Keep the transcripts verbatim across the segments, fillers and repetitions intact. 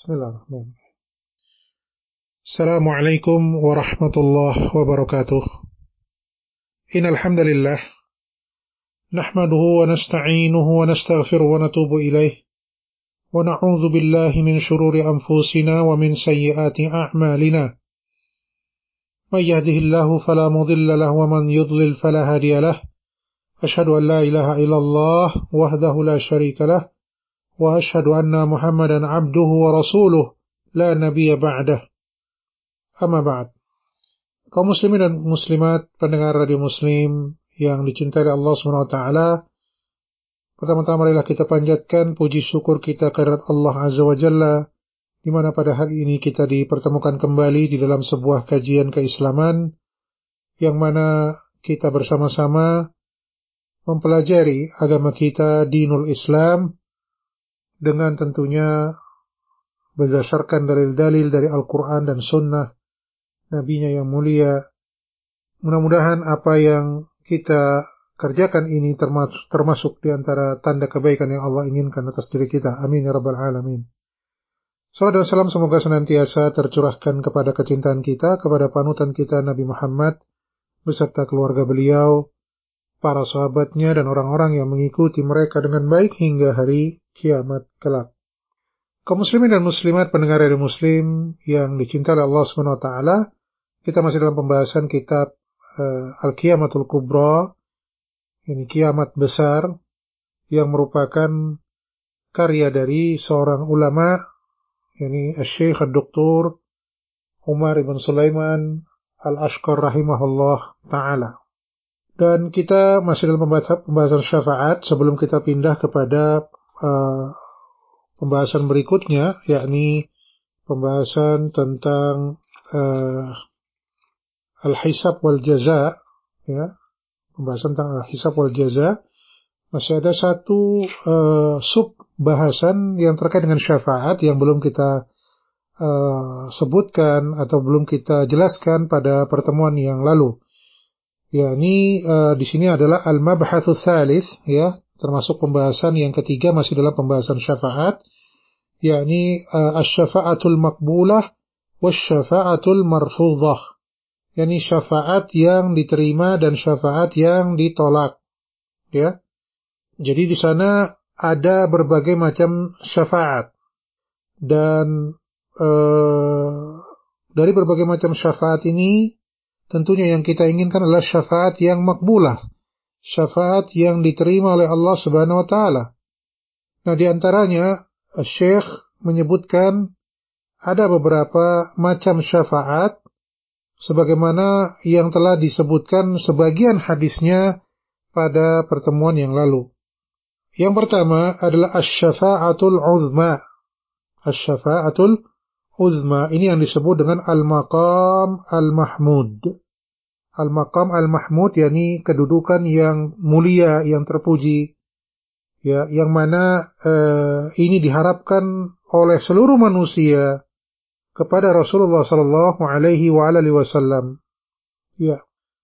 Bismillahirrahmanirrahim. Assalamualaikum warahmatullahi wabarakatuh. Innal hamdalillah nahmaduhu wa nasta'inuhu wa nastaghfiruhu wa natubu ilaih wa na'udzu billahi min shururi anfusina wa min sayyiati a'malina. May yahdihillahu fala mudilla lahu wa man yudlil fala hadiya lahu. Asyhadu an la ilaha illallah wahdahu la syarika lahu wa asyhadu anna Muhammadan 'abduhu wa rasuluh la nabiyya ba'dah. Amma ba'd. Kaum muslimin dan muslimat pendengar radio Muslim yang dicintai Allah subhanahu wa taala, pertama-tama marilah kita panjatkan puji syukur kita kehadirat Allah azza wa jalla, di mana pada hari ini kita dipertemukan kembali di dalam sebuah kajian keislaman yang mana kita bersama-sama mempelajari agama kita, dinul Islam, dengan tentunya berdasarkan dalil-dalil dari Al-Quran dan Sunnah Nabi-Nya yang mulia. Mudah-mudahan apa yang kita kerjakan ini termasuk, termasuk di antara tanda kebaikan yang Allah inginkan atas diri kita. Amin ya rabbal alamin. Salawat dan salam semoga senantiasa tercurahkan kepada kecintaan kita, kepada panutan kita Nabi Muhammad beserta keluarga beliau, para sahabatnya dan orang-orang yang mengikuti mereka dengan baik hingga hari kiamat kelak. Kaum muslimin dan muslimat pendengar radio Muslim yang dicintai Allah subhanahu wa taala, kita masih dalam pembahasan kitab uh, Al-Qiyamatul Kubra, ini kiamat besar, yang merupakan karya dari seorang ulama, ini Syekh Ad-Doktor Umar ibn Sulaiman Al-Ashqar rahimahullah ta'ala. Dan kita masih dalam pembahasan, pembahasan syafaat sebelum kita pindah kepada uh, pembahasan berikutnya, yakni pembahasan tentang uh, al-hisab wal jaza, ya, pembahasan tentang al-hisab wal jaza. Masih ada satu uh, sub bahasan yang terkait dengan syafaat yang belum kita uh, sebutkan atau belum kita jelaskan pada pertemuan yang lalu. Ya, ini uh, di sini adalah al-mabhatsu tsalits, ya, termasuk pembahasan yang ketiga masih dalam pembahasan syafaat, yakni uh, asy-syafa'atul maqbulah wasyafa'atul marfudhah, yakni syafaat yang diterima dan syafaat yang ditolak, ya. Jadi di sana ada berbagai macam syafaat, dan uh, dari berbagai macam syafaat ini tentunya yang kita inginkan adalah syafaat yang makbulah, syafaat yang diterima oleh Allah Subhanahu wa taala. Nah, di antaranya Syekh menyebutkan ada beberapa macam syafaat sebagaimana yang telah disebutkan sebagian hadisnya pada pertemuan yang lalu. Yang pertama adalah asy-syafa'atul 'uzma. Asy-syafa'atul uzma, ini yang disebut dengan al-maqam al-mahmud. Al-maqam al-mahmud, yakni kedudukan yang mulia, yang terpuji, ya, yang mana eh, ini diharapkan oleh seluruh manusia kepada Rasulullah sallallahu alaihi wa alihi wasallam, ya,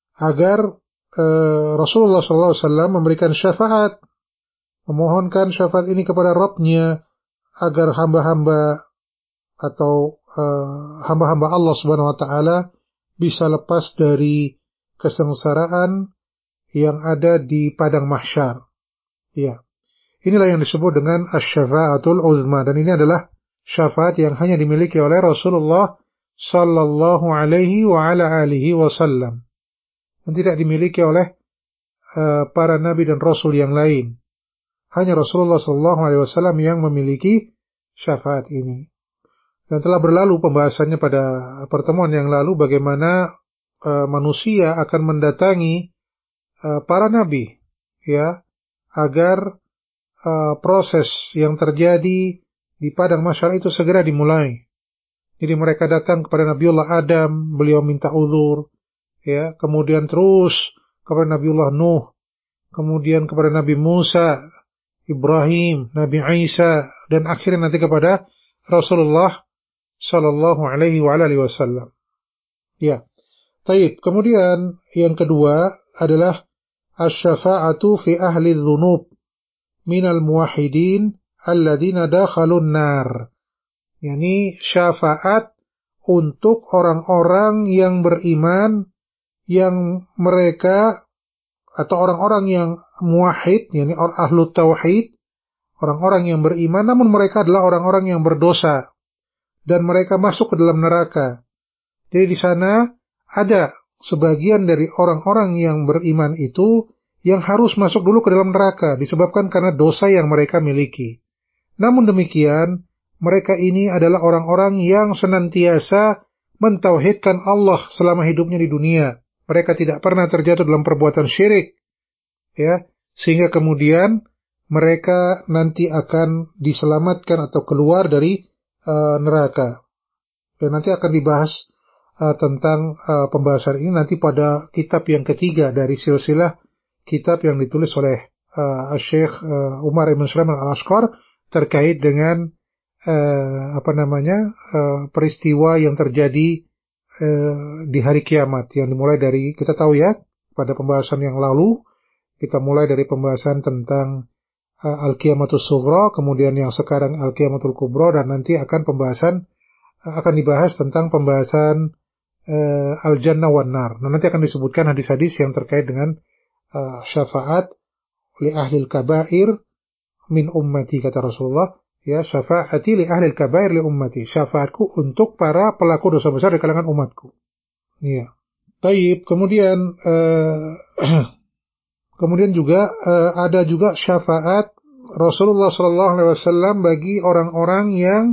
agar eh, Rasulullah sallallahu alaihi wasallam memberikan syafaat, memohonkan syafaat ini kepada Rabb-Nya agar hamba-hamba atau uh, hamba-hamba Allah Subhanahu wa taala bisa lepas dari kesengsaraan yang ada di padang mahsyar. Ya. Inilah yang disebut dengan asy-syafa'atul uzma, dan ini adalah syafaat yang hanya dimiliki oleh Rasulullah sallallahu alaihi wa ala alihi wasallam, dan tidak dimiliki oleh uh, para nabi dan rasul yang lain. Hanya Rasulullah sallallahu alaihi wasallam yang memiliki syafaat ini. Dan telah berlalu pembahasannya pada pertemuan yang lalu bagaimana uh, manusia akan mendatangi uh, para nabi, ya, agar uh, proses yang terjadi di padang mahsyar itu segera dimulai. Jadi mereka datang kepada Nabiullah Adam, beliau minta uzur, ya, kemudian terus kepada Nabiullah Nuh, kemudian kepada Nabi Musa, Ibrahim, Nabi Isa, dan akhirnya nanti kepada Rasulullah sallallahu alaihi wa alihi wasallam. Ya. Baik, kemudian yang kedua adalah asy-syafa'atu fi ahli dzunub minal muwahhidin alladzina dakhalun nar. yakni syafaat untuk orang-orang yang beriman, yang mereka atau orang-orang yang muwahhid, yakni orang ahlu tauhid, orang-orang yang beriman namun mereka adalah orang-orang yang berdosa dan mereka masuk ke dalam neraka. Jadi di sana ada sebagian dari orang-orang yang beriman itu yang harus masuk dulu ke dalam neraka disebabkan karena dosa yang mereka miliki. Namun demikian, mereka ini adalah orang-orang yang senantiasa mentauhidkan Allah selama hidupnya di dunia. Mereka tidak pernah terjatuh dalam perbuatan syirik, ya, sehingga kemudian mereka nanti akan diselamatkan atau keluar dari uh, neraka. Dan nanti akan dibahas uh, tentang uh, pembahasan ini nanti pada kitab yang ketiga dari silsilah kitab yang ditulis oleh uh, Syekh uh, Umar ibn Sulaiman al-Ashqar terkait dengan uh, apa namanya uh, peristiwa yang terjadi uh, di hari kiamat, yang dimulai dari, kita tahu ya pada pembahasan yang lalu kita mulai dari pembahasan tentang uh, Al-Qiyamatus Sughra, kemudian yang sekarang Al-Qiyamatul Kubra, dan nanti akan pembahasan uh, akan dibahas tentang pembahasan uh, Al-Jannah wan Nar. Nah, nanti akan disebutkan hadis-hadis yang terkait dengan uh, syafaat li ahlil kabair min ummati, kata Rasulullah, ya, syafaati li ahlil kabair li ummati, syafaatku untuk para pelaku dosa besar di kalangan umatku. Iya. Baik, kemudian uh, kemudian juga uh, ada juga syafaat Rasulullah sallallahu alaihi wasallam bagi orang-orang yang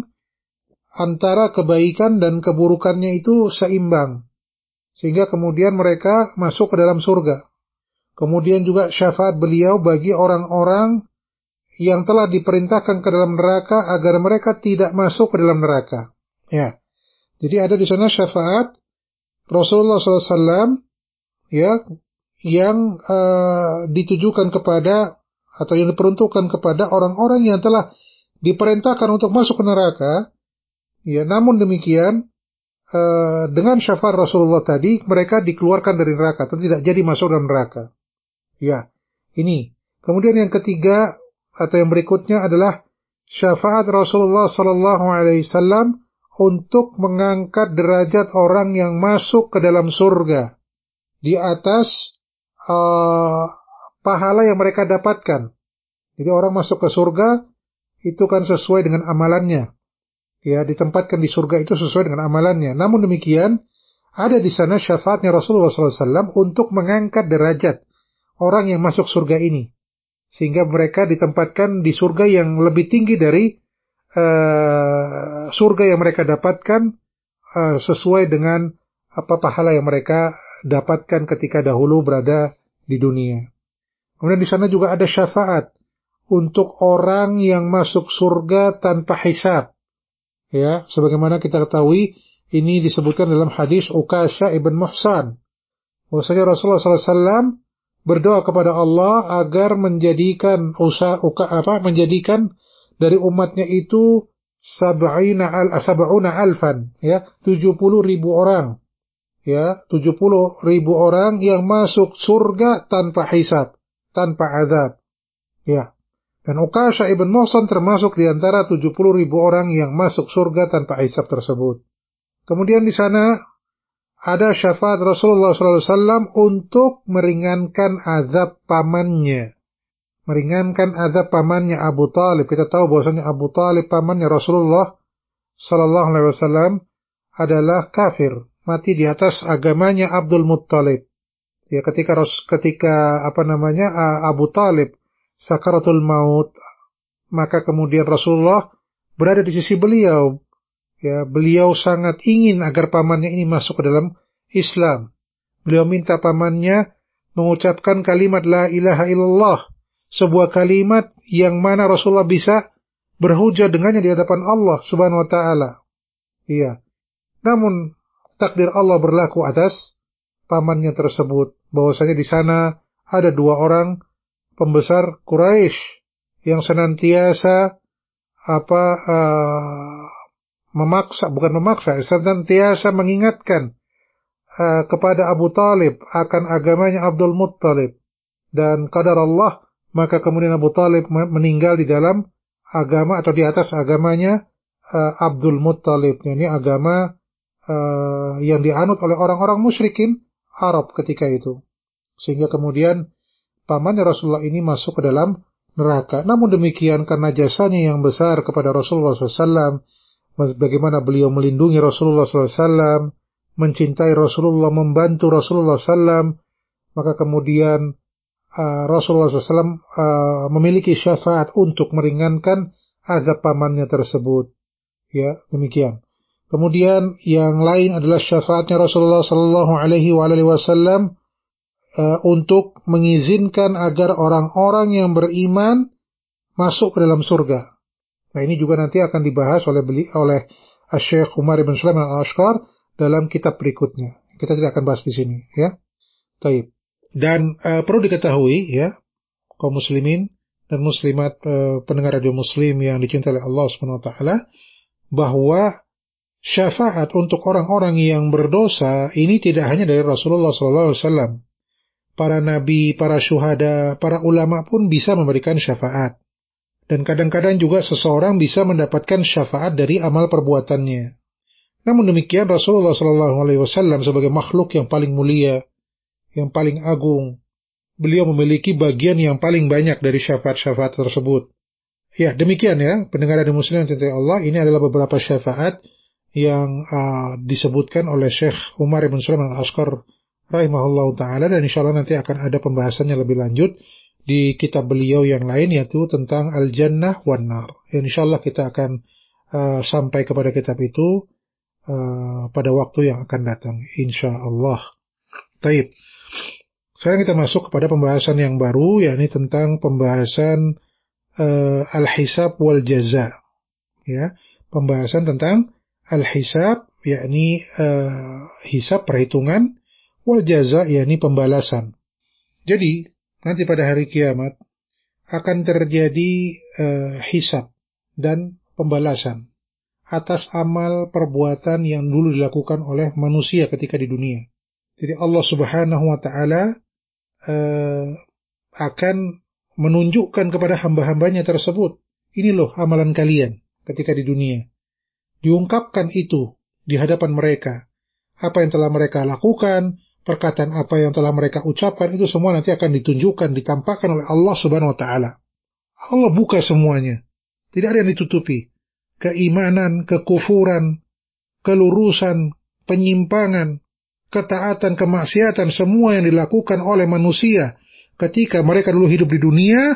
antara kebaikan dan keburukannya itu seimbang, sehingga kemudian mereka masuk ke dalam surga. Kemudian juga syafaat beliau bagi orang-orang yang telah diperintahkan ke dalam neraka agar mereka tidak masuk ke dalam neraka. Ya, jadi ada di sana syafaat Rasulullah sallallahu alaihi wasallam, ya, yang uh, ditujukan kepada atau yang diperuntukkan kepada orang-orang yang telah diperintahkan untuk masuk ke neraka. Ya, namun demikian uh, dengan syafaat Rasulullah tadi mereka dikeluarkan dari neraka atau tidak jadi masuk dalam neraka. Ya, ini. Kemudian yang ketiga atau yang berikutnya adalah syafaat Rasulullah sallallahu alaihi wasallam untuk mengangkat derajat orang yang masuk ke dalam surga di atas uh, pahala yang mereka dapatkan. Jadi orang masuk ke surga itu kan sesuai dengan amalannya. Ya, ditempatkan di surga itu sesuai dengan amalannya. Namun demikian, ada di sana syafaatnya Rasulullah sallallahu alaihi wasallam untuk mengangkat derajat orang yang masuk surga ini, sehingga mereka ditempatkan di surga yang lebih tinggi dari uh, surga yang mereka dapatkan uh, sesuai dengan apa pahala yang mereka dapatkan ketika dahulu berada di dunia. Kemudian di sana juga ada syafaat untuk orang yang masuk surga tanpa hisab. Ya, sebagaimana kita ketahui ini disebutkan dalam hadis Ukasha ibn Muhsan, bahwasanya Rasulullah sallallahu alaihi wasallam berdoa kepada Allah agar menjadikan usaha apa menjadikan dari umatnya itu sab'ina al sab'una alfan, ya, tujuh puluh ribu orang, ya, tujuh puluh ribu orang yang masuk surga tanpa hisab, tanpa azab, ya. Dan Ukasha ibn Muhsan termasuk di antara tujuh puluh ribu orang yang masuk surga tanpa hisab tersebut. Kemudian di sana ada syafaat Rasulullah sallallahu alaihi wasallam untuk meringankan azab pamannya. Meringankan azab pamannya Abu Talib. Kita tahu bahwasanya Abu Talib pamannya Rasulullah sallallahu alaihi wasallam adalah kafir, mati di atas agamanya Abdul Muttalib. Ya, ketika ketika apa namanya Abu Talib sakaratul maut, maka kemudian Rasulullah berada di sisi beliau. Ya, beliau sangat ingin agar pamannya ini masuk ke dalam Islam. Beliau minta pamannya mengucapkan kalimat la ilaha illallah, sebuah kalimat yang mana Rasulullah bisa berhujjah dengannya di hadapan Allah Subhanahu wa taala. Iya. Namun takdir Allah berlaku atas pamannya tersebut, bahwasanya di sana ada dua orang pembesar Quraisy yang senantiasa apa uh, memaksa, bukan memaksa, senantiasa mengingatkan uh, kepada Abu Talib akan agamanya Abdul Muttalib, dan qadar Allah, maka kemudian Abu Talib meninggal di dalam agama atau di atas agamanya uh, Abdul Muttalib, ini agama uh, yang dianut oleh orang-orang musyrikin Arab ketika itu. Sehingga kemudian pamannya Rasulullah ini masuk ke dalam neraka. Namun demikian karena jasanya yang besar kepada Rasulullah shallallahu alaihi wasallam, bagaimana beliau melindungi Rasulullah shallallahu alaihi wasallam, mencintai Rasulullah, membantu Rasulullah shallallahu alaihi wasallam, maka kemudian uh, Rasulullah shallallahu alaihi wasallam uh, memiliki syafaat untuk meringankan azab pamannya tersebut. Ya, demikian. Kemudian yang lain adalah syafaatnya Rasulullah Sallallahu Alaihi Wasallam uh, untuk mengizinkan agar orang-orang yang beriman masuk ke dalam surga. Nah, ini juga nanti akan dibahas oleh beli, oleh Syekh Umar bin Sulaiman Al-Ashqar dalam kitab berikutnya. Kita tidak akan bahas di sini, ya. Taib. Dan uh, perlu diketahui, ya, kaum muslimin dan muslimat uh, pendengar radio Muslim yang dicintai oleh Allah Subhanahu Wa Taala, bahwa syafaat untuk orang-orang yang berdosa ini tidak hanya dari Rasulullah shallallahu alaihi wasallam. Para nabi, para syuhada, para ulama pun bisa memberikan syafaat. Dan kadang-kadang juga seseorang bisa mendapatkan syafaat dari amal perbuatannya. Namun demikian Rasulullah shallallahu alaihi wasallam sebagai makhluk yang paling mulia, yang paling agung, beliau memiliki bagian yang paling banyak dari syafaat-syafaat tersebut. Ya, demikian ya, pendengar radio Muslim yang dicintai Allah, ini adalah beberapa syafaat yang uh, disebutkan oleh Syekh Umar bin Sulaiman Al-Ashqar rahimahullahu ta'ala, dan insyaallah nanti akan ada pembahasannya lebih lanjut di kitab beliau yang lain, yaitu tentang Al-Jannah wan Nar. Insyaallah kita akan uh, sampai kepada kitab itu uh, pada waktu yang akan datang, insyaallah. Baik. Sekarang kita masuk kepada pembahasan yang baru, yakni tentang pembahasan Uh, al-hisab wal jaza, ya, pembahasan tentang al-hisab, yakni uh, hisab perhitungan, wal jaza, yakni pembalasan. Jadi nanti pada hari kiamat akan terjadi uh, hisab dan pembalasan atas amal perbuatan yang dulu dilakukan oleh manusia ketika di dunia. Jadi Allah Subhanahu Wa Taala uh, akan menunjukkan kepada hamba-hambanya tersebut, ini loh amalan kalian ketika di dunia. Diungkapkan itu di hadapan mereka. Apa yang telah mereka lakukan, perkataan apa yang telah mereka ucapkan, itu semua nanti akan ditunjukkan, ditampakkan oleh Allah Subhanahu Wa Taala. Allah buka semuanya. Tidak ada yang ditutupi. Keimanan, kekufuran, kelurusan, penyimpangan, ketaatan, kemaksiatan, semua yang dilakukan oleh manusia ketika mereka dulu hidup di dunia,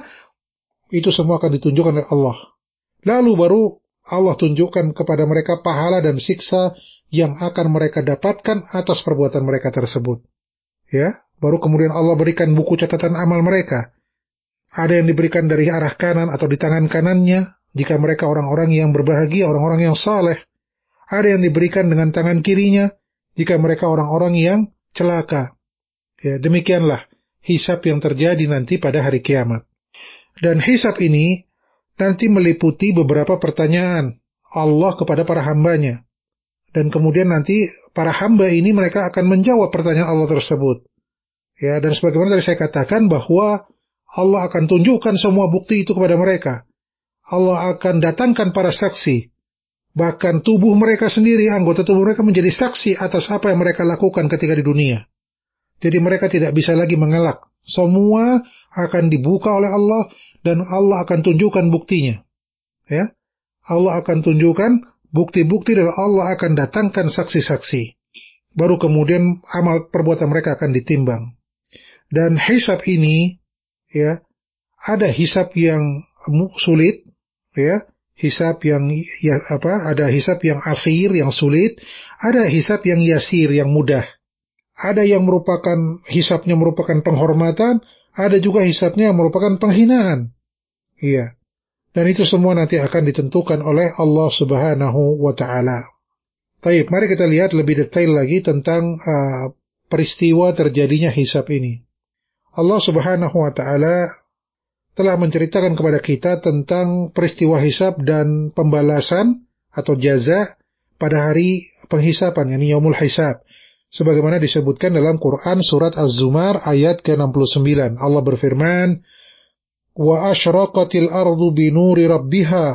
itu semua akan ditunjukkan oleh Allah. Lalu baru Allah tunjukkan kepada mereka pahala dan siksa yang akan mereka dapatkan atas perbuatan mereka tersebut. Ya, baru kemudian Allah berikan buku catatan amal mereka. Ada yang diberikan dari arah kanan atau di tangan kanannya, jika mereka orang-orang yang berbahagia, orang-orang yang saleh. Ada yang diberikan dengan tangan kirinya, jika mereka orang-orang yang celaka. Ya, demikianlah hisab yang terjadi nanti pada hari kiamat. Dan hisab ini nanti meliputi beberapa pertanyaan Allah kepada para hambanya. Dan kemudian nanti para hamba ini mereka akan menjawab pertanyaan Allah tersebut. Ya, dan sebagaimana tadi saya katakan bahwa Allah akan tunjukkan semua bukti itu kepada mereka. Allah akan datangkan para saksi. Bahkan tubuh mereka sendiri, anggota tubuh mereka menjadi saksi atas apa yang mereka lakukan ketika di dunia. Jadi mereka tidak bisa lagi mengelak. Semua akan dibuka oleh Allah dan Allah akan tunjukkan buktinya. Ya, Allah akan tunjukkan bukti-bukti dan Allah akan datangkan saksi-saksi. Baru kemudian amal perbuatan mereka akan ditimbang. Dan hisab ini, ya, ada hisab yang sulit, ya, hisab yang ya, apa? Ada hisab yang asir, yang sulit. Ada hisab yang yasir, yang mudah. Ada yang merupakan hisabnya merupakan penghormatan, ada juga hisabnya yang merupakan penghinaan. Iya. Dan itu semua nanti akan ditentukan oleh Allah Subhanahu wa taala. Baik, mari kita lihat lebih detail lagi tentang uh, peristiwa terjadinya hisab ini. Allah Subhanahu wa taala telah menceritakan kepada kita tentang peristiwa hisab dan pembalasan atau jaza pada hari penghisaban, yakni yaumul hisab. Sebagaimana disebutkan dalam Quran surat Az-Zumar ayat ke enam puluh sembilan. Allah berfirman, "Wa asyraqatil ardu binuri rabbiha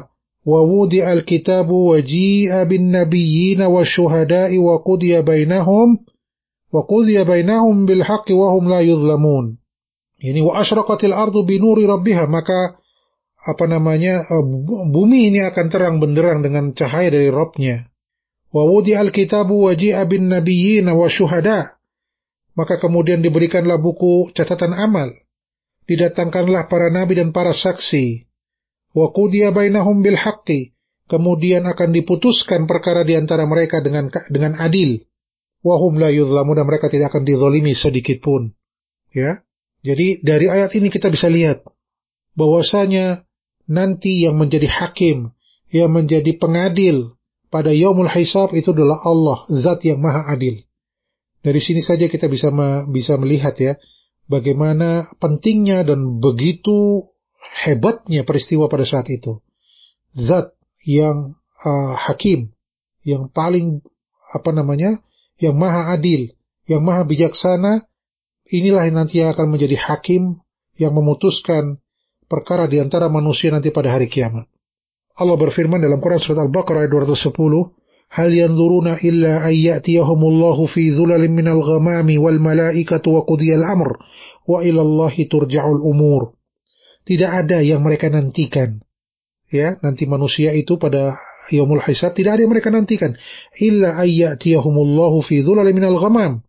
wa wudi'al kitabu wa ji'a bin nabiyyina wasyuhada'i wa qudiya bainahum wa qudiya bainahum bil haqqi wa hum la yuzlamun. Ini wa asyraqatil ardu bi nuri rabbiha, maka apa namanya bumi ini akan terang benderang dengan cahaya dari Rabb-Nya. Wa wudi'al kitabu wa ji'a bin nabiyyina wasyuhada', maka kemudian diberikanlah buku catatan amal, didatangkanlah para nabi dan para saksi. Wa qudiya bainahum bil haqqi, kemudian akan diputuskan perkara di antara mereka dengan dengan adil. Wa hum la yuzlamun, dan mereka tidak akan dizalimi sedikit pun. Ya. Jadi dari ayat ini kita bisa lihat bahwasanya nanti yang menjadi hakim, yang menjadi pengadil pada yaumul hisab itu adalah Allah, zat yang maha adil. Dari sini saja kita bisa bisa melihat ya, bagaimana pentingnya dan begitu hebatnya peristiwa pada saat itu. Zat yang uh, hakim, yang paling apa namanya, yang maha adil, yang maha bijaksana, inilah yang nanti akan menjadi hakim yang memutuskan perkara di antara manusia nanti pada hari kiamat. Allah berfirman dalam Quran surat Al-Baqarah ayat dua ratus sepuluh, "Hal yanzuruna illa ayyatiyahumullahu fi dhulalin minal ghamami wal malaikatu wa qudiyal amr wa ila Allahi turja'ul umur." Tidak ada yang mereka nantikan. Ya, nanti manusia itu pada yaumul hisab tidak ada yang mereka nantikan. Illa ayyatiyahumullahu fi dhulalin minal ghamam,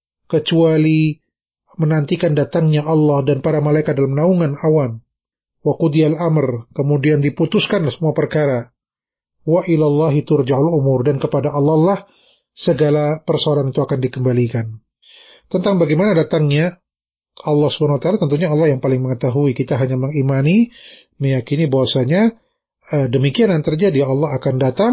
kecuali menantikan datangnya Allah dan para malaikat dalam naungan awan. Wa qudiyal amr, kemudian diputuskan semua perkara. Wa ilallahi turja'ul umur, dan kepada Allah lah segala persoalan itu akan dikembalikan. Tentang bagaimana datangnya Allah subhanahu wa taala, tentunya Allah yang paling mengetahui. Kita hanya mengimani, meyakini bahwasanya uh, demikian yang terjadi, Allah akan datang,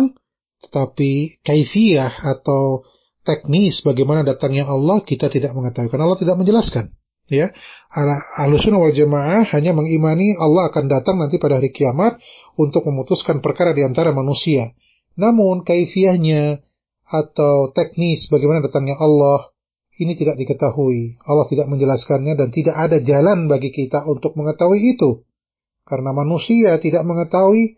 tetapi kaifiyah atau teknis bagaimana datangnya Allah kita tidak mengetahui, karena Allah tidak menjelaskan. Ya, Ahlussunnah wal Jamaah hanya mengimani Allah akan datang nanti pada hari kiamat untuk memutuskan perkara di antara manusia. Namun kaifiyahnya atau teknis bagaimana datangnya Allah ini tidak diketahui. Allah tidak menjelaskannya dan tidak ada jalan bagi kita untuk mengetahui itu. Karena manusia tidak mengetahui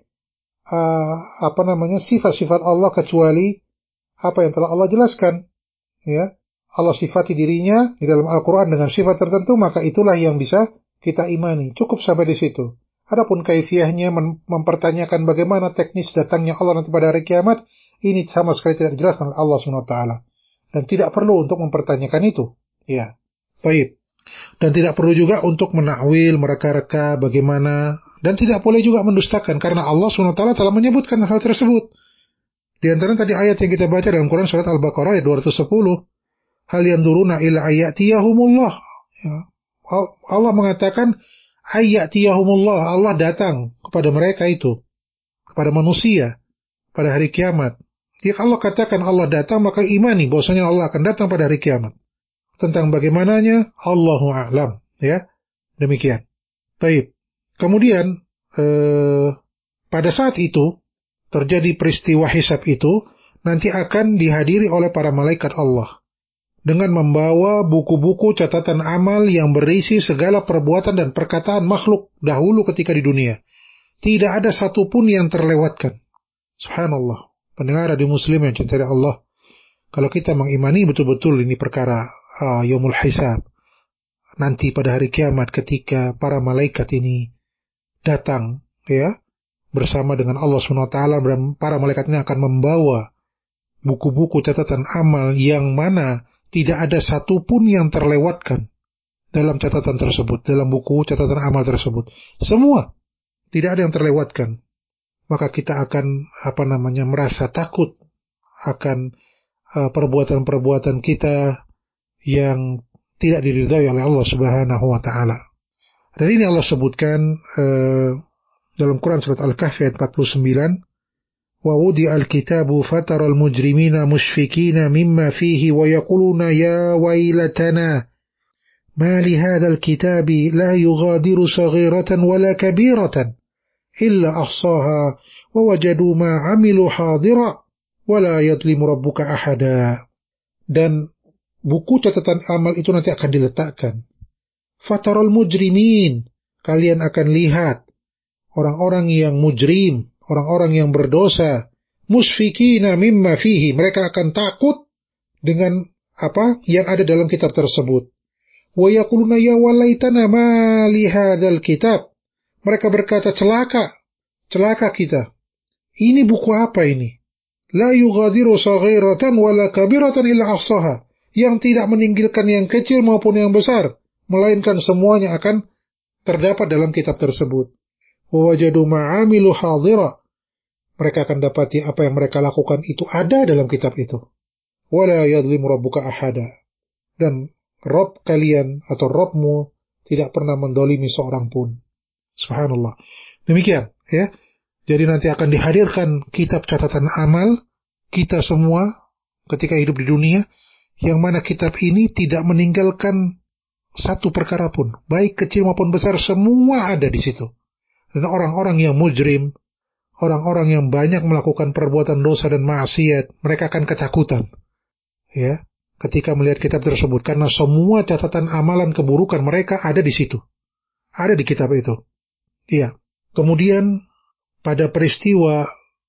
uh, apa namanya sifat-sifat Allah kecuali apa yang telah Allah jelaskan. Ya. Allah sifati dirinya di dalam Al-Quran dengan sifat tertentu, maka itulah yang bisa kita imani. Cukup sampai di situ. Adapun kaifiyahnya mem- mempertanyakan bagaimana teknis datangnya Allah nanti pada hari kiamat, ini sama sekali tidak dijelaskan oleh Allah subhanahu wa taala. Dan tidak perlu untuk mempertanyakan itu. Ya, baik. Dan tidak perlu juga untuk menakwil, mereka-reka bagaimana. Dan tidak boleh juga mendustakan, karena Allah subhanahu wa taala telah menyebutkan hal tersebut. Di antara tadi ayat yang kita baca dalam Quran surat Al-Baqarah ayat dua ratus sepuluh. Hal yanzuruna ila ayyatiyahumullah. Ya. Allah mengatakan ayyatiyahumullah, Allah datang kepada mereka itu, kepada manusia pada hari kiamat. Jika Allah katakan Allah datang, maka imani bahwasanya Allah akan datang pada hari kiamat. Tentang bagaimananya, Allahu a'lam. Ya, demikian. Baik. Kemudian eh, pada saat itu terjadi peristiwa hisab itu, nanti akan dihadiri oleh para malaikat Allah dengan membawa buku-buku catatan amal yang berisi segala perbuatan dan perkataan makhluk dahulu ketika di dunia. Tidak ada satupun yang terlewatkan. Subhanallah. Pendengar di Muslim yang cintai Allah, kalau kita mengimani betul-betul ini perkara uh, yaumul hisab, nanti pada hari kiamat ketika para malaikat ini datang, ya, bersama dengan Allah subhanahu wa taala, dan para malaikat ini akan membawa buku-buku catatan amal yang mana tidak ada satupun yang terlewatkan dalam catatan tersebut, dalam buku catatan amal tersebut. Semua tidak ada yang terlewatkan. Maka kita akan apa namanya merasa takut akan uh, perbuatan-perbuatan kita yang tidak diridhai oleh Allah Subhanahu wa taala. Dan ini Allah sebutkan uh, dalam Quran surat Al-Kahfi ayat empat puluh sembilan. وَوُضِعَ الْكِتَابُ فَتَرَى الْمُجْرِمِينَ مُشْفِقِينَ مِمَّا فِيهِ وَيَقُولُونَ يَا وَيْلَتَنَا مَا لِهَذَا الْكِتَابِ لَا يُغَادِرُ صَغِيرَةً وَلَا كَبِيرَةً إِلَّا أَحْصَاهَا وَوَجَدُوا مَا عَمِلُوا حَاضِرًا وَلَا يَظْلِمُ رَبُّكَ أَحَدًا. Dan buku catatan amal itu nanti akan diletakkan. فَتَرَى الْمُجْرِمِينَ, kalian akan lihat orang-orang yang mujrim, orang-orang yang berdosa, musfikina mimma fihi, mereka akan takut dengan apa yang ada dalam kitab tersebut. Wa yaquluna ya walaitana ma li hadzal kitab. Mereka berkata, celaka, celaka kita. Ini buku apa ini? La yughadiru saghiratan wala kabiratan illa ahsaha. Yang tidak meninggalkan yang kecil maupun yang besar, melainkan semuanya akan terdapat dalam kitab tersebut. Wa wajadu ma'amilu hadira. Mereka akan dapati apa yang mereka lakukan itu ada dalam kitab itu. Wala yadlimu rabbuka ahada. Dan Rabb kalian atau Rabbmu tidak pernah mendolimi seorang pun. Subhanallah. Demikian, ya. Jadi nanti akan dihadirkan kitab catatan amal kita semua ketika hidup di dunia, yang mana kitab ini tidak meninggalkan satu perkara pun, baik kecil maupun besar, semua ada di situ. Dan orang-orang yang mujrim, orang-orang yang banyak melakukan perbuatan dosa dan maksiat, mereka akan ketakutan, ya, ketika melihat kitab tersebut, karena semua catatan amalan keburukan mereka ada di situ, ada di kitab itu. Iya. Kemudian pada peristiwa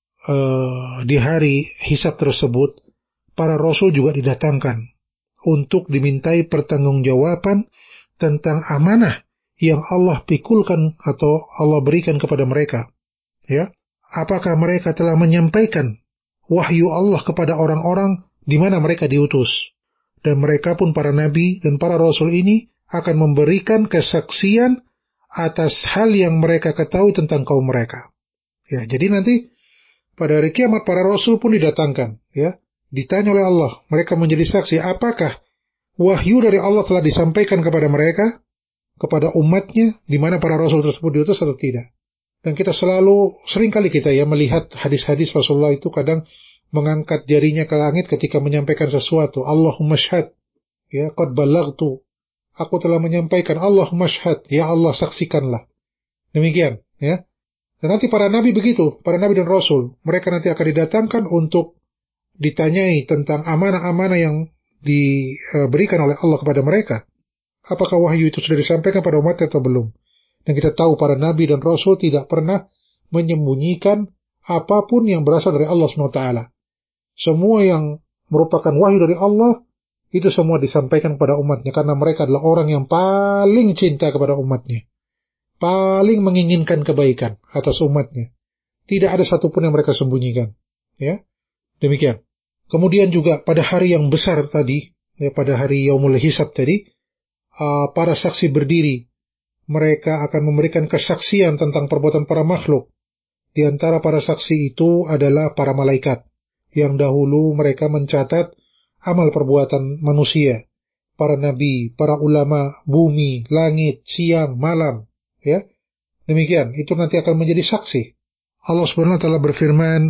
uh, di hari hisab tersebut, para rasul juga didatangkan untuk dimintai pertanggungjawaban tentang amanah yang Allah pikulkan atau Allah berikan kepada mereka. Ya, apakah mereka telah menyampaikan wahyu Allah kepada orang-orang di mana mereka diutus? Dan mereka pun para nabi dan para rasul ini akan memberikan kesaksian atas hal yang mereka ketahui tentang kaum mereka. Ya, jadi nanti pada hari kiamat para rasul pun didatangkan, ya, ditanya oleh Allah, mereka menjadi saksi apakah wahyu dari Allah telah disampaikan kepada mereka, kepada umatnya, di mana para rasul tersebut diutus atau tidak. Dan kita selalu, seringkali kita ya melihat hadis-hadis Rasulullah itu kadang mengangkat jarinya ke langit ketika menyampaikan sesuatu. Allahumma syhad, ya, qad ballaghtu, aku telah menyampaikan. Allahumma syhad, ya Allah saksikanlah. Demikian, ya. Dan nanti para nabi begitu, para nabi dan rasul, mereka nanti akan didatangkan untuk ditanyai tentang amanah-amanah yang diberikan oleh Allah kepada mereka. Apakah wahyu itu sudah disampaikan pada umatnya atau belum? Dan kita tahu para nabi dan rasul tidak pernah menyembunyikan apapun yang berasal dari Allah subhanahu wa taala. Semua yang merupakan wahyu dari Allah, itu semua disampaikan kepada umatnya, karena mereka adalah orang yang paling cinta kepada umatnya, paling menginginkan kebaikan atas umatnya. Tidak ada satupun yang mereka sembunyikan. Ya, demikian. Kemudian juga pada hari yang besar tadi, ya, pada hari Yaumul Hisab tadi, uh, para saksi berdiri. Mereka akan memberikan kesaksian tentang perbuatan para makhluk. Di antara para saksi itu adalah para malaikat, yang dahulu mereka mencatat amal perbuatan manusia, para nabi, para ulama, bumi, langit, siang, malam, ya. Demikian, itu nanti akan menjadi saksi. Allah Subhanahu wa taala berfirman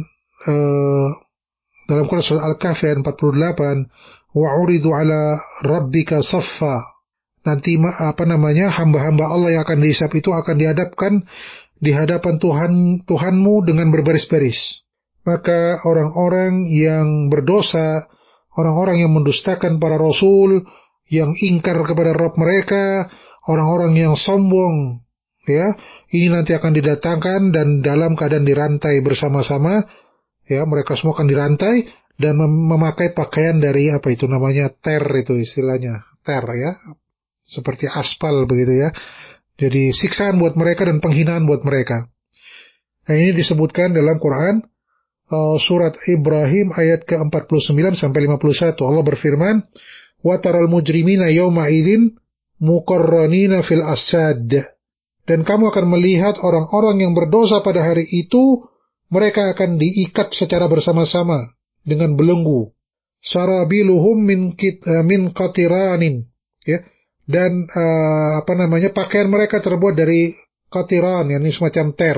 uh, dalam Quran surah Al-Kahfi ayat empat puluh delapan, wa uridu ala rabbika saffa. Nanti apa namanya hamba-hamba Allah yang akan dihisab itu akan dihadapkan di hadapan Tuhan Tuhanmu dengan berbaris-baris. Maka orang-orang yang berdosa, orang-orang yang mendustakan para rasul, yang ingkar kepada Rabb mereka, orang-orang yang sombong, ya, ini nanti akan didatangkan dan dalam keadaan dirantai bersama-sama, ya, mereka semua akan dirantai dan mem- memakai pakaian dari apa itu namanya ter, itu istilahnya ter, ya, seperti aspal begitu ya. Jadi siksaan buat mereka dan penghinaan buat mereka. Nah, ini disebutkan dalam Quran uh, surat Ibrahim ayat ke empat puluh sembilan sampai lima puluh satu. Allah berfirman, "Wa taral mujrimina yawma idzin muqarranina fil asad." Dan kamu akan melihat orang-orang yang berdosa pada hari itu, mereka akan diikat secara bersama-sama dengan belenggu. Sarabiluhum min kit, uh, min qatiranin, ya. Dan uh, apa namanya pakaian mereka terbuat dari qatiran, yakni semacam ter,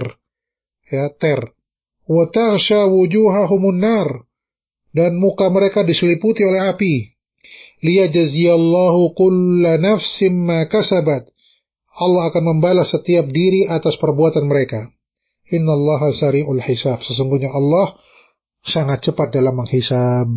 ya, ter. Wa taghsha wujuhahumun nar, dan muka mereka diseliputi oleh api. Liyajziyallahu kulla nafsin ma kasabat. Allah akan membalas setiap diri atas perbuatan mereka. Innallaha sari'ul hisab. Sesungguhnya Allah sangat cepat dalam menghisab.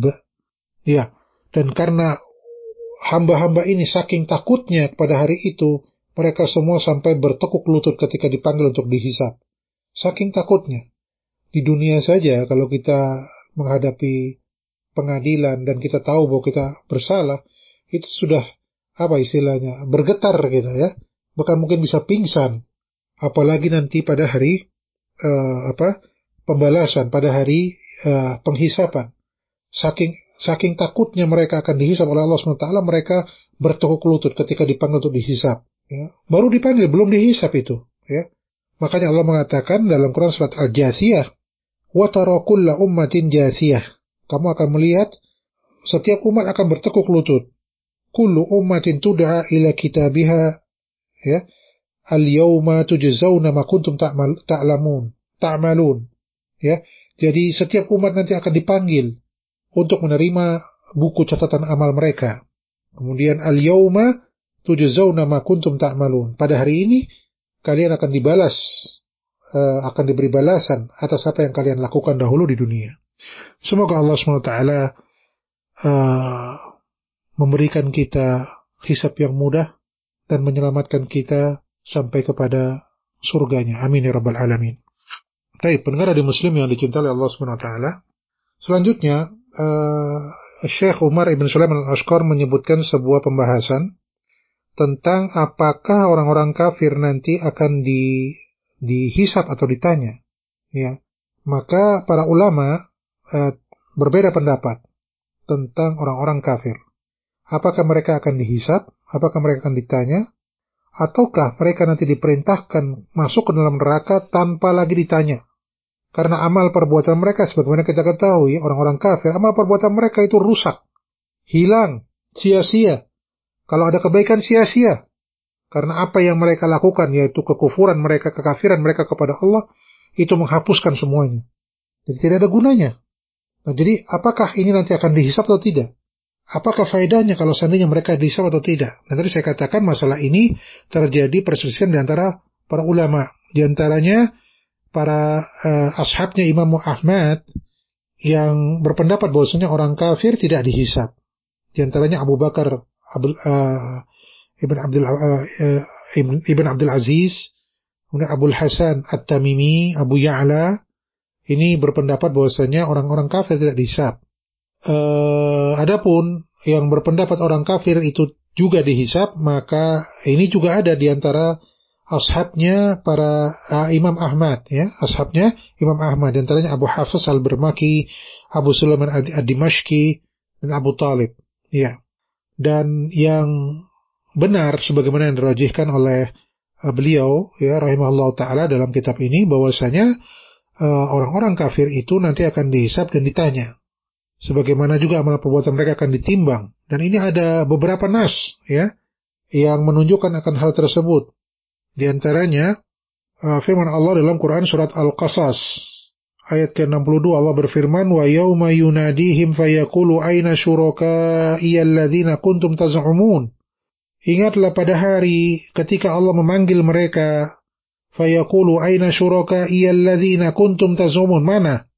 Ya, dan karena hamba-hamba ini saking takutnya pada hari itu, mereka semua sampai bertekuk lutut ketika dipanggil untuk dihisab. Saking takutnya. Di dunia saja kalau kita menghadapi pengadilan dan kita tahu bahwa kita bersalah, itu sudah apa istilahnya, bergetar kita ya, bahkan mungkin bisa pingsan, apalagi nanti pada hari uh, apa pembalasan, pada hari uh, penghisapan. Saking saking takutnya mereka akan dihisap oleh Allah subhanahu wa taala, mereka bertekuk lutut ketika dipanggil untuk dihisap. Ya. Baru dipanggil, belum dihisap itu. Ya. Makanya Allah mengatakan dalam Quran surat Al-Jathiyah, wa tara kulla ummatin jathiyah. Kamu akan melihat setiap umat akan bertekuk lutut. Kullu ummatin tud'a ila kitabiha, ya. Al-yawma tujzauna ma kuntum ta'mal ta'lamun, ta'malun. Ya. Jadi setiap umat nanti akan dipanggil untuk menerima buku catatan amal mereka. Kemudian al-yawma tujzauna ma kuntum ta'malun. Pada hari ini kalian akan dibalas, uh, akan diberi balasan atas apa yang kalian lakukan dahulu di dunia. Semoga Allah subhanahu wa taala uh, memberikan kita hisab yang mudah dan menyelamatkan kita sampai kepada surganya. Amin ya rabbal alamin. Baik, pendengar di Muslim yang dicintai oleh Allah subhanahu wa taala. Selanjutnya, uh, Syekh Umar ibn Sulaiman al-Ashqar menyebutkan sebuah pembahasan tentang apakah orang-orang kafir nanti akan di dihisab atau ditanya. Ya, maka para ulama uh, berbeda pendapat tentang orang-orang kafir. Apakah mereka akan dihisab? Apakah mereka akan ditanya? Ataukah mereka nanti diperintahkan masuk ke dalam neraka tanpa lagi ditanya? Karena amal perbuatan mereka, sebagaimana kita ketahui, orang-orang kafir, amal perbuatan mereka itu rusak, hilang, sia-sia. Kalau ada kebaikan, sia-sia. Karena apa yang mereka lakukan, yaitu kekufuran mereka, kekafiran mereka kepada Allah, itu menghapuskan semuanya. Jadi tidak ada gunanya. Nah, jadi apakah ini nanti akan dihisab atau tidak? Apakah faedahnya kalau seandainya mereka dihisab atau tidak? Nah, tadi saya katakan masalah ini terjadi perselisihan di antara para ulama. Di antaranya para uh, ashabnya Imam Ahmad yang berpendapat bahwasanya orang kafir tidak dihisab. Di antaranya Abu Bakar Abdul, uh, Ibn Abdul uh, Ibn, Ibn Abdul Aziz, kemudian Abu Hasan At-Tamimi, Abu Ya'la, ini berpendapat bahwasanya orang-orang kafir tidak dihisab. Uh, adapun yang berpendapat orang kafir itu juga dihisab, maka ini juga ada di antara ashabnya para uh, Imam Ahmad, ya, ashabnya Imam Ahmad, di antaranya Abu Hafiz Al-Barmaki, Abu Sulaiman Ad-Dimashqi, dan Abu Talib, ya. Dan yang benar sebagaimana yang dirajihkan oleh uh, beliau, ya, rahimahullah taala dalam kitab ini, bahwasanya uh, orang-orang kafir itu nanti akan dihisab dan ditanya. Sebagaimana juga amal perbuatan mereka akan ditimbang. Dan ini ada beberapa nas, ya, yang menunjukkan akan hal tersebut. Di antaranya uh, firman Allah dalam Quran surat Al-Qasas ayat ke enam puluh dua, Allah berfirman, wa yauma yunadihim fayaqulu aina syuraka'i alladzina kuntum taz'umun. Ingatlah pada hari ketika Allah memanggil mereka, fayaqulu aina syuraka'i alladzina kuntum taz'umun, mana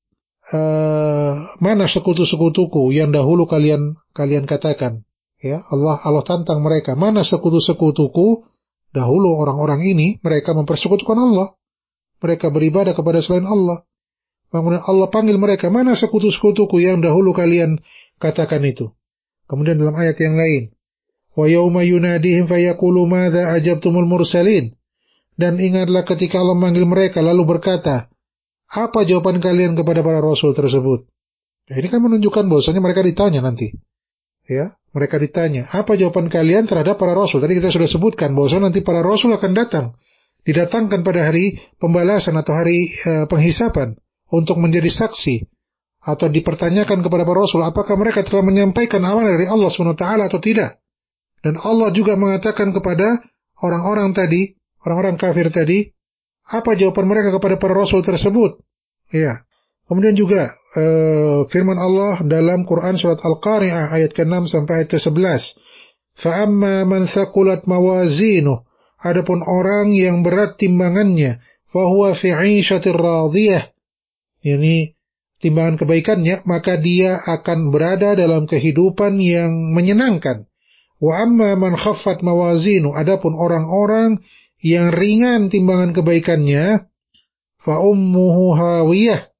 Uh, mana sekutu-sekutuku yang dahulu kalian kalian katakan, ya. Allah Allah tantang mereka, mana sekutu-sekutuku dahulu orang-orang ini mereka mempersekutukan Allah, mereka beribadah kepada selain Allah. Kemudian Allah panggil mereka, mana sekutu-sekutuku yang dahulu kalian katakan itu. Kemudian dalam ayat yang lain, wa yauma yunadihim fayaqulu madza ajabtumul mursalin, dan ingatlah ketika Allah memanggil mereka lalu berkata, apa jawaban kalian kepada para rasul tersebut? Ya, ini kan menunjukkan bahwasanya mereka ditanya nanti. Ya, mereka ditanya, apa jawaban kalian terhadap para rasul? Tadi kita sudah sebutkan bahwasanya nanti para rasul akan datang, didatangkan pada hari pembalasan atau hari uh, penghisapan untuk menjadi saksi atau dipertanyakan kepada para rasul apakah mereka telah menyampaikan amanah dari Allah subhanahu wa taala atau tidak. Dan Allah juga mengatakan kepada orang-orang tadi, orang-orang kafir tadi, apa jawaban mereka kepada para rasul tersebut? Ya. Kemudian juga uh, firman Allah dalam Quran surat Al-Qari'ah ayat ke enam sampai ayat ke sebelas. Fa amma man thaqulat mawazinuh, adapun orang yang berat timbangannya, fa huwa fi 'ishatir radiyah. Yani timbangan kebaikannya, maka dia akan berada dalam kehidupan yang menyenangkan. Wa amma man khaffat mawazinu, adapun orang-orang yang ringan timbangan kebaikannya, fa ummuhu hawiyah,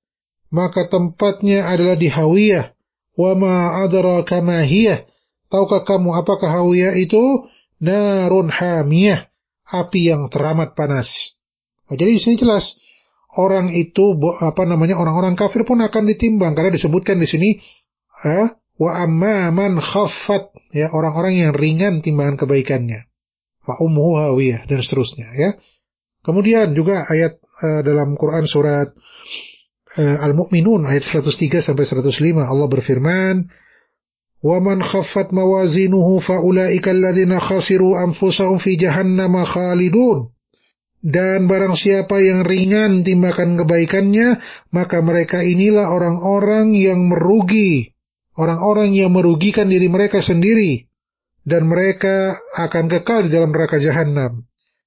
maka tempatnya adalah di hawiyah. Wa ma adraka ma hiyah. Tahukah kamu apakah hawiyah itu? Narun hamiyah, api yang teramat panas. Nah, jadi di sini jelas orang itu apa namanya orang-orang kafir pun akan ditimbang karena disebutkan di sini eh, wa amma man khaffat, ya, orang-orang yang ringan timbangan kebaikannya. Fa ummuhu hawiyah dan seterusnya, ya. Kemudian juga ayat uh, dalam Quran surat uh, Al-Mu'minun ayat seratus tiga sampai seratus lima Allah berfirman, "Wa man khaffat mawazinuhu fa ulaika alladziina khasiru anfusahum fi jahannam khalidun." Dan barang siapa yang ringan timbangan kebaikannya, maka mereka inilah orang-orang yang merugi, orang-orang yang merugikan diri mereka sendiri, dan mereka akan kekal di dalam neraka Jahannam.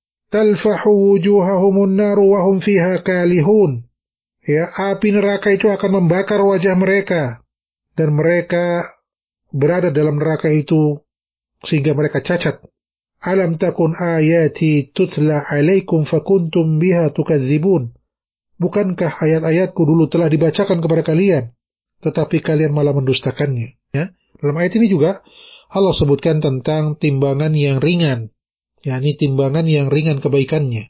Talfahu wujuhahumun naru wa hum fiha kalihun. Ya, api neraka itu akan membakar wajah mereka, dan mereka berada dalam neraka itu sehingga mereka cacat. Alam takun ayati tutla alaikum fakuntum biha tukadzibun. Bukankah ayat-ayatku dulu telah dibacakan kepada kalian, tetapi kalian malah mendustakannya. Ya? Dalam ayat ini juga Allah sebutkan tentang timbangan yang ringan, yakni timbangan yang ringan kebaikannya.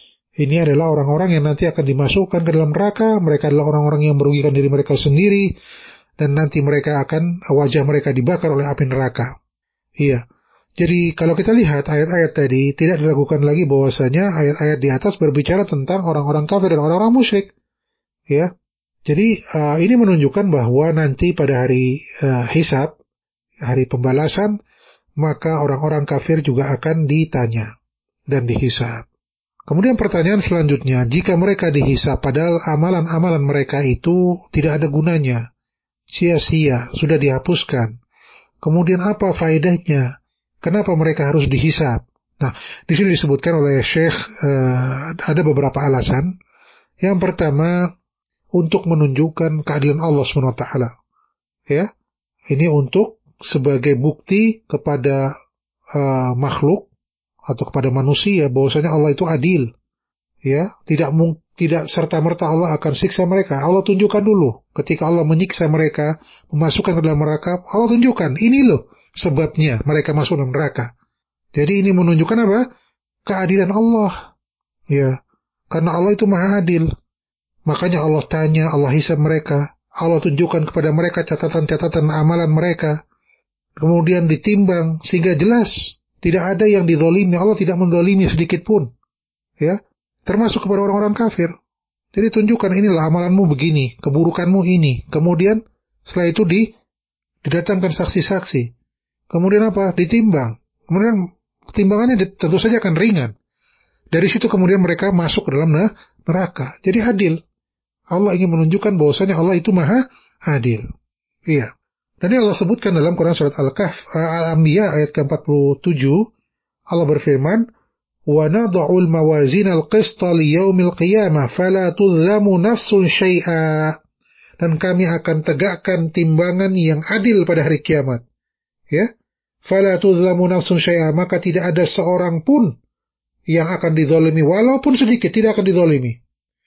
Ini adalah orang-orang yang nanti akan dimasukkan ke dalam neraka. Mereka adalah orang-orang yang merugikan diri mereka sendiri, dan nanti mereka akan wajah mereka dibakar oleh api neraka. Iya. Jadi kalau kita lihat ayat-ayat tadi, tidak diragukan lagi bahwasanya ayat-ayat di atas berbicara tentang orang-orang kafir dan orang-orang musyrik. Ya, jadi uh, ini menunjukkan bahwa nanti pada hari uh, hisab, hari pembalasan, maka orang-orang kafir juga akan ditanya dan dihisab. Kemudian pertanyaan selanjutnya, jika mereka dihisab padahal amalan-amalan mereka itu tidak ada gunanya, sia-sia, sudah dihapuskan, kemudian apa faedahnya? Kenapa mereka harus dihisab? Nah, di sini disebutkan oleh Syekh uh, ada beberapa alasan. Yang pertama, untuk menunjukkan keadilan Allah subhanahu wa taala. Ya, ini untuk sebagai bukti kepada uh, makhluk atau kepada manusia bahwasanya Allah itu adil. Ya, tidak mung, tidak serta-merta Allah akan siksa mereka. Allah tunjukkan dulu ketika Allah menyiksa mereka, memasukkan ke dalam neraka, Allah tunjukkan ini loh sebabnya mereka masuk dalam neraka. Jadi ini menunjukkan apa? Keadilan Allah. Ya, karena Allah itu maha adil. Makanya Allah tanya, Allah hisab mereka, Allah tunjukkan kepada mereka catatan-catatan amalan mereka. Kemudian ditimbang sehingga jelas tidak ada yang dizalimi. Allah tidak menzalimi sedikit pun. Ya, termasuk kepada orang-orang kafir. Jadi tunjukkan inilah amalanmu begini, keburukanmu ini. Kemudian setelah itu di, didatangkan saksi-saksi. Kemudian apa? Ditimbang. Kemudian timbangannya tentu saja akan ringan. Dari situ kemudian mereka masuk ke dalam neraka. Jadi adil. Allah ingin menunjukkan bahwasanya Allah itu maha adil. Iya. Dan ini Allah sebutkan dalam Quran surat Al-Kahf, Al-Anbiya ayat ke empat puluh tujuh. Allah berfirman, "Wa nad'ul mawazinal qista liyaumil qiyamah fala tudzamu nafsun syai'a." Dan kami akan tegakkan timbangan yang adil pada hari kiamat. Ya. Fala tuzlamu nafsun syai'a, maka tidak ada seorang pun yang akan dizalimi walaupun sedikit, tidak akan dizalimi.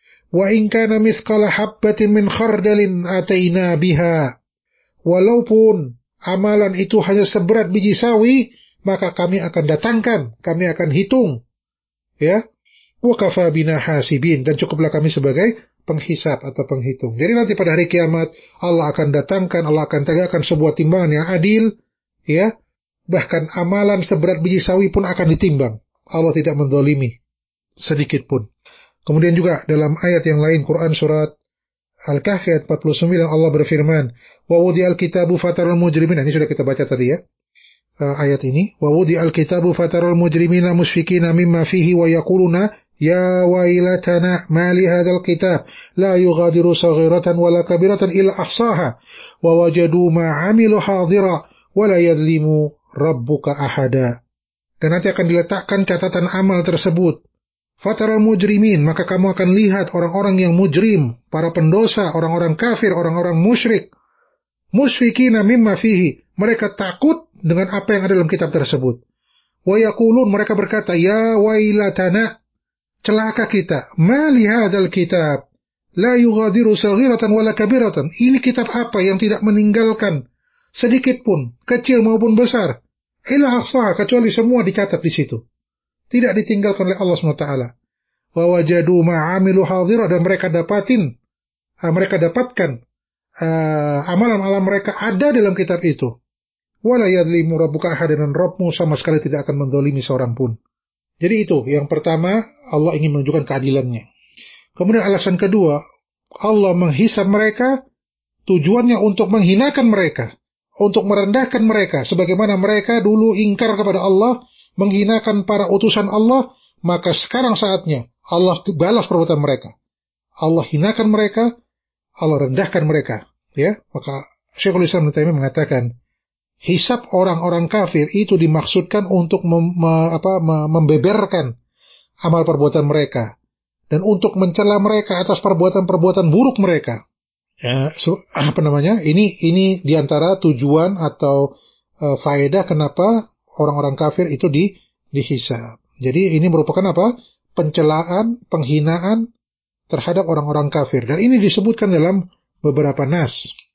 Wa in kana mithqala habbatin min khardalin ataina biha. Walaupun amalan itu hanya seberat biji sawi, maka kami akan datangkan, kami akan hitung. Ya. Wa kafa bina hasibin, dan cukuplah kami sebagai penghisab atau penghitung. Jadi nanti pada hari kiamat Allah akan datangkan, Allah akan tegakkan sebuah timbangan yang adil, ya. Bahkan amalan seberat biji sawi pun akan ditimbang. Allah tidak menzalimi sedikit pun. Kemudian juga dalam ayat yang lain Quran surat Al-Kahfi ayat empat puluh sembilan Allah berfirman, "Wa wudi'al kitabu fatarul mujrimina." Ini sudah kita baca tadi ya. Uh, ayat ini, "Wa wudi'al kitabu fatarul mujrimina musfikina mimma fihi wa yaquluna ya wailatana ma li hadzal kitab la yughadiru saghiratan wala kabiratan illa ahsaha wa wajadu ma 'amilu hadira wa la yadhlimu rabbuka ahada." Dan nanti akan diletakkan catatan amal tersebut. Fataral mujrimin, maka kamu akan lihat orang-orang yang mujrim, para pendosa, orang-orang kafir, orang-orang musyrik. Musfikina mimma fihi, mereka takut dengan apa yang ada dalam kitab tersebut. Wa yaqulun, mereka berkata, ya wailatana, celaka kita, ma li hadzal kitab, La yughadiru saghiratan wala kabiratan. Ini kitab apa yang tidak meninggalkan sedikit pun, kecil maupun besar. Illa ahsaha, kecuali semua dicatat di situ. Tidak ditinggalkan oleh Allah subhanahu wa taala. Wa wajadu ma'amilu hadira, dan mereka dapatin, uh, mereka dapatkan uh, amalan-amalan mereka ada dalam kitab itu. Wala yadlimu rabbuka ahadan, dan Rabbmu sama sekali tidak akan mendolimi seorang pun. Jadi itu, yang pertama, Allah ingin menunjukkan keadilannya. Kemudian alasan kedua, Allah menghisab mereka, tujuannya untuk menghinakan mereka, untuk merendahkan mereka, sebagaimana mereka dulu ingkar kepada Allah, menghinakan para utusan Allah, maka sekarang saatnya Allah balas perbuatan mereka. Allah hinakan mereka, Allah rendahkan mereka. Ya, maka Syekhul Islam Ibnu Taimiyah mengatakan, hisab orang-orang kafir itu dimaksudkan untuk mem, me, apa, me, membeberkan amal perbuatan mereka, dan untuk mencela mereka atas perbuatan-perbuatan buruk mereka. Ya, so, apa namanya? Ini ini diantara tujuan atau uh, faedah kenapa orang-orang kafir itu di dihisab. Jadi ini merupakan apa? Pencelaan, penghinaan terhadap orang-orang kafir. Dan ini disebutkan dalam beberapa nas.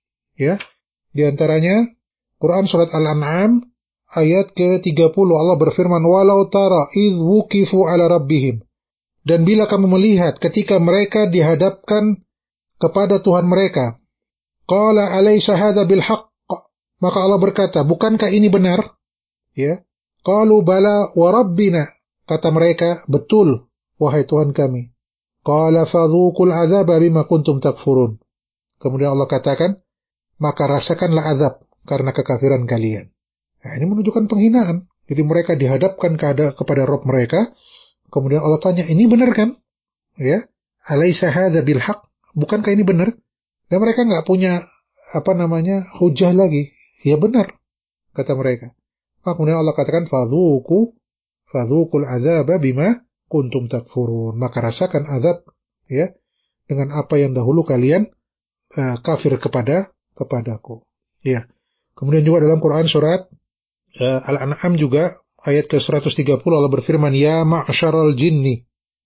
Ya, di antaranya Quran surat Al-An'am ayat ke tiga puluh, Allah berfirman, "Walau tara idh wuqifu ala rabbihim." Dan bila kamu melihat ketika mereka dihadapkan kepada Tuhan mereka, qala alaysa hadza bil haqq, maka Allah berkata, bukankah ini benar? Ya. Qalu bala wa rabbina, kata mereka, betul wahai Tuhan kami. Qala fadhuqul adzaba bima kuntum takfurun. Kemudian Allah katakan, maka rasakanlah azab karena kekafiran kalian. Nah, ini menunjukkan penghinaan. Jadi mereka dihadapkan kepada Rabb mereka. Kemudian Allah tanya, ini benar kan? Ya, alaysa hadza bil haqq? Bukankah ini benar? Dan mereka nggak punya apa namanya hujah lagi. Ya benar, kata mereka. Maka kemudian Allah katakan, fadhuqu fadhuqul adzaba bima kuntum takfurun. Maka rasakan azab, ya, dengan apa yang dahulu kalian uh, kafir kepada kepadaku. Ya. Kemudian juga dalam Quran surat uh, Al-An'am juga ayat ke seratus tiga puluh Allah berfirman, ya ma'syaral jinni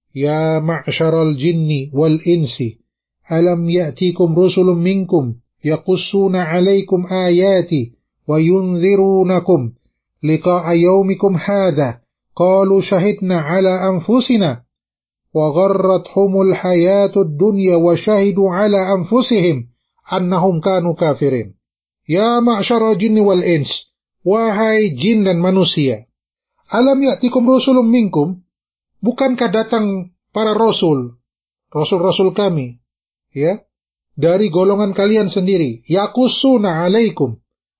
ya ma'syaral jinni wal insi alam ya'tikum rusulun minkum yaqussuna 'alaikum ayati wa yunzirunakum liqa'a yaumikum hadza qalu shahidna 'ala anfusina wa gharrathumul hayatud dunya wa shahidu 'ala anfusihim annahum kanu kafirin. Ya ma'syaral jinni wal ins, wahai jin dan manusia, alam ya'tikum rusulun minkum, bukankah datang para rasul, rasul-rasul kami, ya, dari golongan kalian sendiri, yaqussuna 'alaikum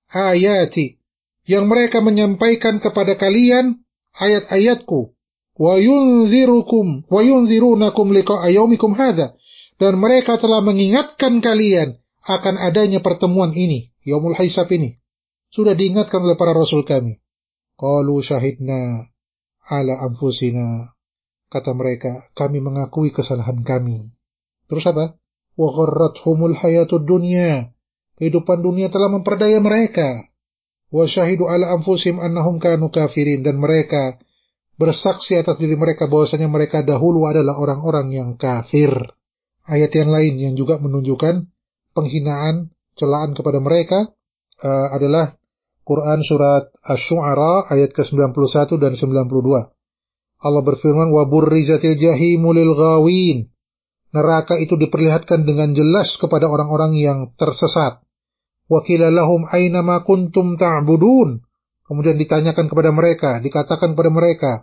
ayati, yang mereka menyampaikan kepada kalian ayat-ayatku, wa yunzirukum wa yunzirunakum liqa'a yaumikum hadza, dan mereka telah mengingatkan kalian akan adanya pertemuan ini, yaumul hisab ini. Sudah diingatkan oleh para rasul kami. Qalu syahidna ala anfusina, kata mereka, kami mengakui kesalahan kami. Terus apa? Wa gharrathumul hayatud dunya, kehidupan dunia telah memperdaya mereka. Wa syahidu ala anfusihim annahum kanu kafirin, dan mereka bersaksi atas diri mereka bahwasanya mereka dahulu adalah orang-orang yang kafir. Ayat yang lain yang juga menunjukkan penghinaan, celaan kepada mereka uh, adalah Quran surat Asy-Syu'ara ayat ke sembilan puluh satu dan sembilan puluh dua. Allah berfirman, wa burrizatil jahimu lil ghawin. Neraka itu diperlihatkan dengan jelas kepada orang-orang yang tersesat. Wa qila lahum aina ma kuntum ta'budun. Kemudian ditanyakan kepada mereka, dikatakan kepada mereka,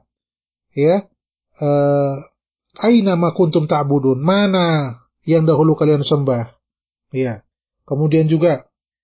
ya, uh, aina ma kuntum ta'budun, mana yang dahulu kalian sembah. Ya. Kemudian juga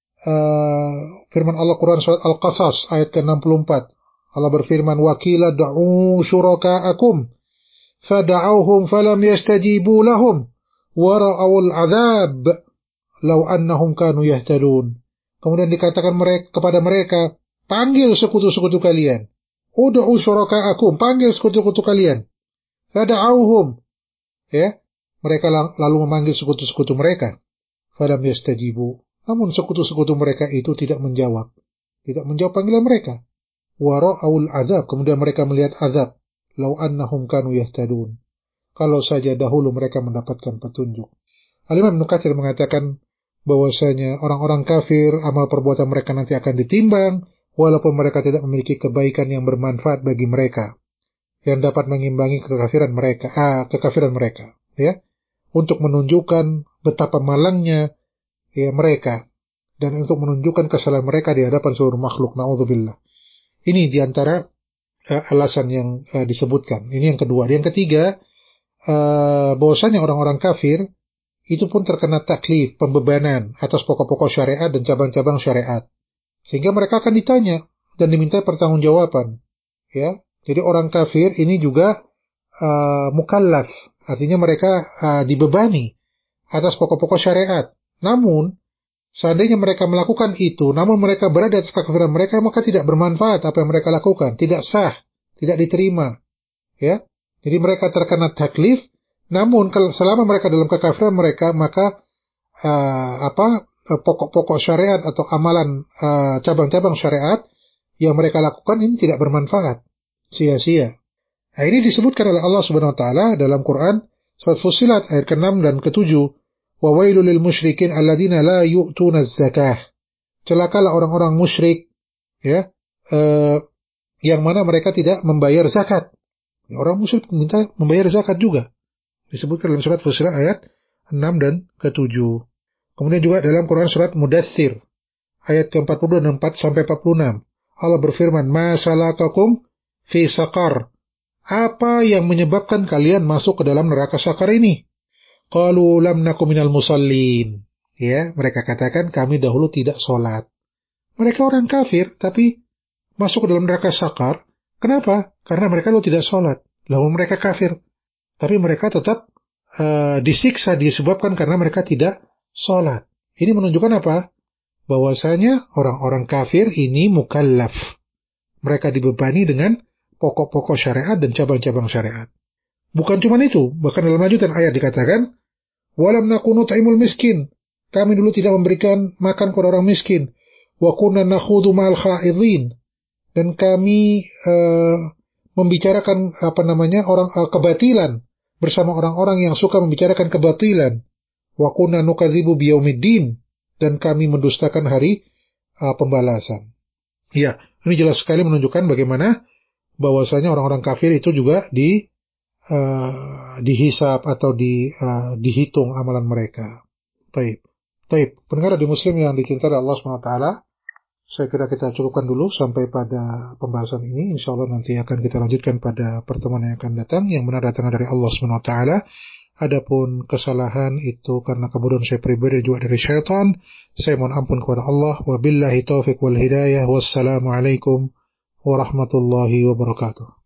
uh, firman Allah Quran surat Al-Qasas ayat ke enam puluh empat. Allah berfirman, wa qila da'u syuraka'akum fada'awhum falam yastajibu lahum wa ra'awul 'adzab law annahum kanu yahtadun. Kemudian dikatakan mereka kepada mereka, panggil sekutu-sekutu kalian. Ud'u syuraka'akum, panggil sekutu-sekutu kalian. Fada'awhum, ya, mereka lalu memanggil sekutu-sekutu mereka. Falam yastajibu, namun sekutu-sekutu mereka itu tidak menjawab, tidak menjawab panggilan mereka. Wa ra'awul 'adzab, kemudian mereka melihat azab. Law annahum kanu yahtadun, kalau saja dahulu mereka mendapatkan petunjuk. Al-Imam Ibnu Katsir mengatakan bahwasanya orang-orang kafir, amal perbuatan mereka nanti akan ditimbang, walaupun mereka tidak memiliki kebaikan yang bermanfaat bagi mereka, yang dapat mengimbangi kekafiran mereka, ah, kekafiran mereka, ya, untuk menunjukkan betapa malangnya ya mereka dan untuk menunjukkan kesalahan mereka di hadapan seluruh makhluk. Na'udzubillah. Ini diantara uh, alasan yang uh, disebutkan. Ini yang kedua. Yang ketiga, uh, bahwasanya orang-orang kafir itu pun terkena taklif, pembebanan atas pokok-pokok syariat dan cabang-cabang syariat. Sehingga mereka akan ditanya dan diminta pertanggungjawaban. Ya, jadi orang kafir ini juga uh, mukallaf, artinya mereka uh, dibebani atas pokok-pokok syariat. Namun, seandainya mereka melakukan itu, namun mereka berada di atas kekafiran mereka, maka tidak bermanfaat apa yang mereka lakukan, tidak sah, tidak diterima. Ya, jadi mereka terkena taklif. Namun selama mereka dalam kekafiran mereka, maka uh, apa pokok-pokok syariat atau amalan uh, cabang-cabang syariat yang mereka lakukan ini tidak bermanfaat, sia-sia. Nah, ini disebutkan oleh Allah Subhanahu wa taala dalam Quran surat Fussilat ayat keenam dan ketujuh. Wa wailul lil musyrikin alladzina la yu'tuna az-zakah. Celakalah orang-orang musyrik, ya, uh, yang mana mereka tidak membayar zakat. Orang musyrik minta membayar zakat juga. Disebutkan dalam surat Fussilat ayat enam dan ketujuh. Kemudian juga dalam Quran surat Mudaththir ayat ke empat puluh dan empat sampai empat puluh enam. Allah berfirman, "Ma salakakum fi saqar?" Apa yang menyebabkan kalian masuk ke dalam neraka Saqar ini? Qalu lam nakum minal musallin. Ya, mereka katakan kami dahulu tidak salat. Mereka orang kafir tapi masuk ke dalam neraka Saqar. Kenapa? Karena mereka dahulu tidak salat. Lalu mereka kafir. Tapi mereka tetap uh, disiksa disebabkan karena mereka tidak sholat. Ini menunjukkan apa? Bahwasanya orang-orang kafir ini mukallaf. Mereka dibebani dengan pokok-pokok syariat dan cabang-cabang syariat. Bukan cuma itu, bahkan dalam lanjutan ayat dikatakan, "Walam nakunu ta'imul miskin." Kami dulu tidak memberikan makan kepada orang miskin. "Wa kunna nakhudu ma'al kha'idhin." Dan kami uh, membicarakan apa namanya orang uh, kebatilan bersama orang-orang yang suka membicarakan kebatilan. Wa kunna nukadzibu biyaumiddin, dan kami mendustakan hari uh, pembalasan. Ya, ini jelas sekali menunjukkan bagaimana bahwasanya orang-orang kafir itu juga di uh, dihisab atau di uh, dihitung amalan mereka. Taib. Taib. Pendengar di Muslim yang dicintai Allah Subhanahu wa taala, saya kira kita cukupkan dulu sampai pada pembahasan ini. InsyaAllah nanti akan kita lanjutkan pada pertemuan yang akan datang, yang benar datang dari Allah subhanahu wa taala. Adapun kesalahan itu karena kemudian saya pribadi juga dari syaitan. Saya mohon ampun kepada Allah. Wabillahi taufiq wal hidayah. Wassalamualaikum warahmatullahi wabarakatuh.